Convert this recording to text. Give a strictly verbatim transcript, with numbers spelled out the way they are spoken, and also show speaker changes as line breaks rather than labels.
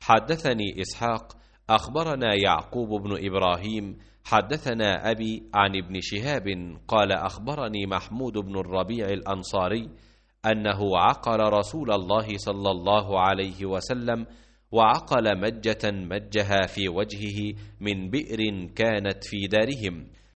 حدثني إسحاق أخبرنا يعقوب بن إبراهيم حدثنا أبي عن ابن شهاب قال أخبرني محمود بن الربيع الأنصاري أنه عقل رسول الله صلى الله عليه وسلم، وعقل مجة مجها في وجهه من بئر كانت في دارهم،